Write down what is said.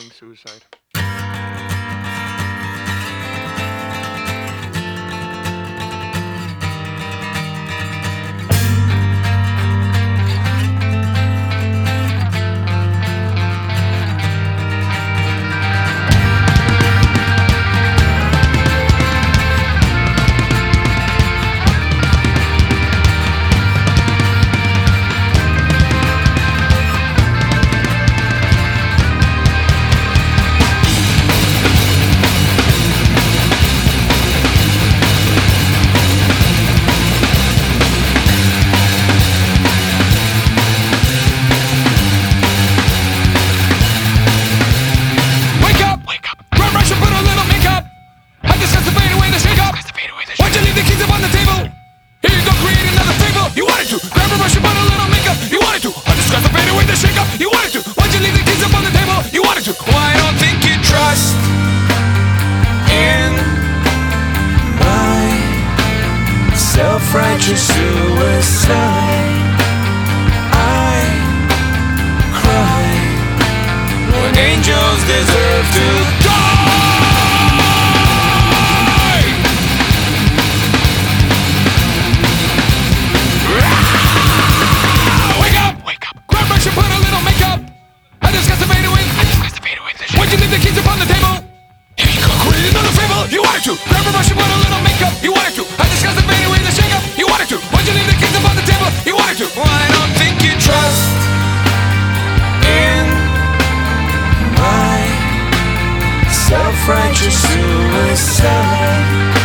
committing suicide. Why don't think you trust in my self-righteous suicide? I cry when angels deserve to die. Wake up, grab brush and put a little makeup. I discuss the fade away. Why'd you leave the keys upon the table? Here you go, create another fable. You wanted to grab a brush and put a little makeup. You wanted to. I discussed the fade away, the shake up. You wanted to. Why'd you leave the keys upon the table? You wanted to. Well, I don't think you trust in my self-righteous suicide.